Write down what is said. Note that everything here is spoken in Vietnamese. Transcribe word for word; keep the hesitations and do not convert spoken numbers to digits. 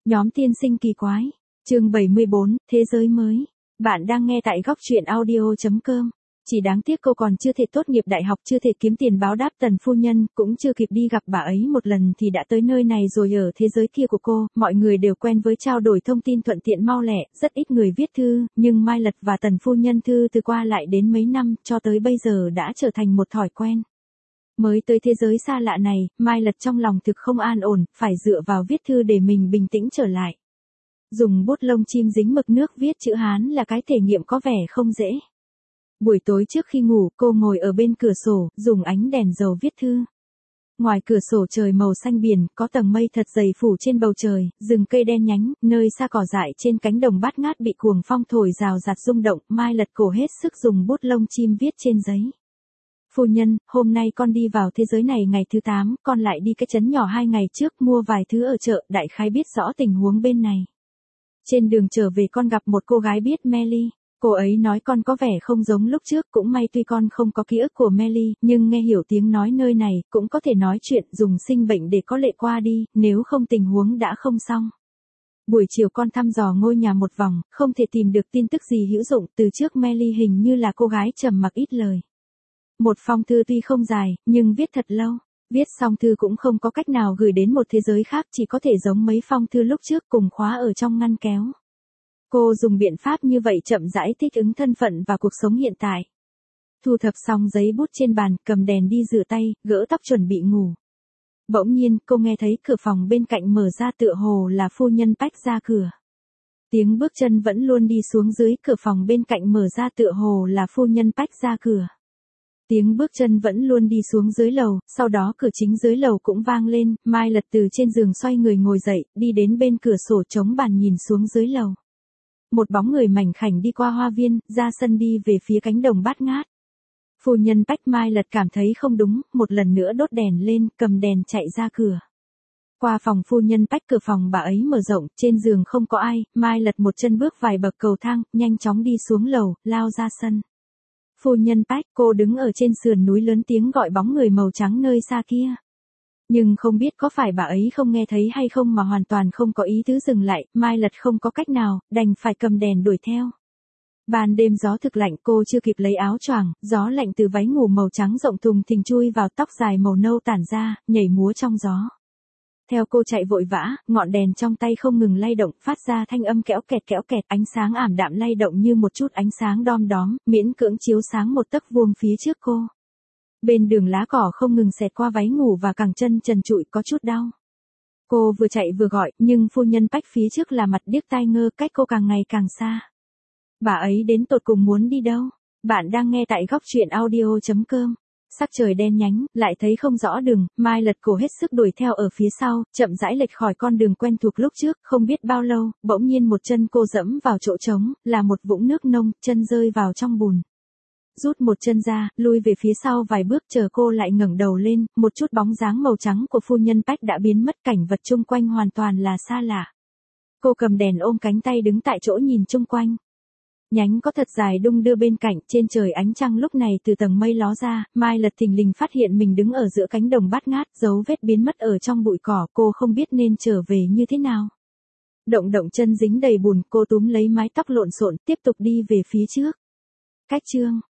Nhóm tiên sinh kỳ quái. Chương bảy mươi bốn, Thế giới mới. Bạn đang nghe tại góc truyện audio chấm com. Chỉ đáng tiếc cô còn chưa thể tốt nghiệp đại học, chưa thể kiếm tiền báo đáp Tần phu nhân, cũng chưa kịp đi gặp bà ấy một lần thì đã tới nơi này rồi. Ở thế giới kia của cô, mọi người đều quen với trao đổi thông tin thuận tiện mau lẹ, rất ít người viết thư, nhưng Mai Lật và Tần phu nhân thư từ qua lại đến mấy năm, cho tới bây giờ đã trở thành một thói quen. Mới tới thế giới xa lạ này, Mai Lật trong lòng thực không an ổn, phải dựa vào viết thư để mình bình tĩnh trở lại. Dùng bút lông chim dính mực nước viết chữ Hán là cái thể nghiệm có vẻ không dễ. Buổi tối trước khi ngủ, cô ngồi ở bên cửa sổ, dùng ánh đèn dầu viết thư. Ngoài cửa sổ trời màu xanh biển, có tầng mây thật dày phủ trên bầu trời, rừng cây đen nhánh, nơi xa cỏ dại trên cánh đồng bát ngát bị cuồng phong thổi rào rạt rung động. Mai Lật cổ hết sức dùng bút lông chim viết trên giấy. Phu nhân, hôm nay con đi vào thế giới này ngày thứ tám, con lại đi cái trấn nhỏ hai ngày trước mua vài thứ ở chợ, đại khái biết rõ tình huống bên này. Trên đường trở về con gặp một cô gái biết Melly. Cô ấy nói con có vẻ không giống lúc trước, cũng may tuy con không có ký ức của Melly, nhưng nghe hiểu tiếng nói nơi này, cũng có thể nói chuyện, dùng sinh bệnh để có lệ qua đi, nếu không tình huống đã không xong. Buổi chiều con thăm dò ngôi nhà một vòng, không thể tìm được tin tức gì hữu dụng, từ trước Melly hình như là cô gái trầm mặc ít lời. Một phong thư tuy không dài, nhưng viết thật lâu. Viết xong thư cũng không có cách nào gửi đến một thế giới khác, chỉ có thể giống mấy phong thư lúc trước cùng khóa ở trong ngăn kéo. Cô dùng biện pháp như vậy chậm rãi thích ứng thân phận và cuộc sống hiện tại. Thu thập xong giấy bút trên bàn, cầm đèn đi rửa tay, gỡ tóc chuẩn bị ngủ. Bỗng nhiên, cô nghe thấy cửa phòng bên cạnh mở ra, tựa hồ là phu nhân Pách ra cửa. Tiếng bước chân vẫn luôn đi xuống dưới, cửa phòng bên cạnh mở ra, tựa hồ là phu nhân Pách ra cửa. Tiếng bước chân vẫn luôn đi xuống dưới lầu, sau đó cửa chính dưới lầu cũng vang lên. Mai Lật từ trên giường xoay người ngồi dậy, đi đến bên cửa sổ chống bàn nhìn xuống dưới lầu. Một bóng người mảnh khảnh đi qua hoa viên, ra sân đi về phía cánh đồng bát ngát. Phu nhân Pách. Mai Lật cảm thấy không đúng, một lần nữa đốt đèn lên, cầm đèn chạy ra cửa. Qua phòng phu nhân Pách, cửa phòng bà ấy mở rộng, trên giường không có ai. Mai Lật một chân bước vài bậc cầu thang, nhanh chóng đi xuống lầu, lao ra sân. Phu nhân Pách. Cô đứng ở trên sườn núi lớn tiếng gọi bóng người màu trắng nơi xa kia. Nhưng không biết có phải bà ấy không nghe thấy hay không mà hoàn toàn không có ý tứ dừng lại. Mai Lật không có cách nào, đành phải cầm đèn đuổi theo. Ban đêm gió thực lạnh, cô chưa kịp lấy áo choàng, gió lạnh từ váy ngủ màu trắng rộng thùng thình chui vào tóc dài màu nâu tản ra, nhảy múa trong gió. Theo cô chạy vội vã, ngọn đèn trong tay không ngừng lay động, phát ra thanh âm kéo kẹt kéo kẹt, ánh sáng ảm đạm lay động như một chút ánh sáng đom đóm, miễn cưỡng chiếu sáng một tấc vuông phía trước cô. Bên đường lá cỏ không ngừng xẹt qua váy ngủ và cẳng chân trần trụi, có chút đau. Cô vừa chạy vừa gọi, nhưng phu nhân Pách phía trước là mặt điếc tai ngơ, cách cô càng ngày càng xa. Bà ấy đến tột cùng muốn đi đâu? Bạn đang nghe tại góc truyện audio chấm com. Sắc trời đen nhánh, lại thấy không rõ đường, Mai Lật cổ hết sức đuổi theo ở phía sau, chậm rãi lệch khỏi con đường quen thuộc lúc trước. Không biết bao lâu, bỗng nhiên một chân cô dẫm vào chỗ trống, là một vũng nước nông, chân rơi vào trong bùn. Rút một chân ra, lui về phía sau vài bước, chờ cô lại ngẩng đầu lên, một chút bóng dáng màu trắng của phu nhân Pách đã biến mất, cảnh vật chung quanh hoàn toàn là xa lạ. Cô cầm đèn ôm cánh tay đứng tại chỗ nhìn chung quanh. Nhánh có thật dài đung đưa bên cạnh, trên trời ánh trăng lúc này từ tầng mây ló ra. Mai Lật thình lình phát hiện mình đứng ở giữa cánh đồng bát ngát, dấu vết biến mất ở trong bụi cỏ, cô không biết nên trở về như thế nào. Động động chân dính đầy bùn, cô túm lấy mái tóc lộn xộn, tiếp tục đi về phía trước. Cách chương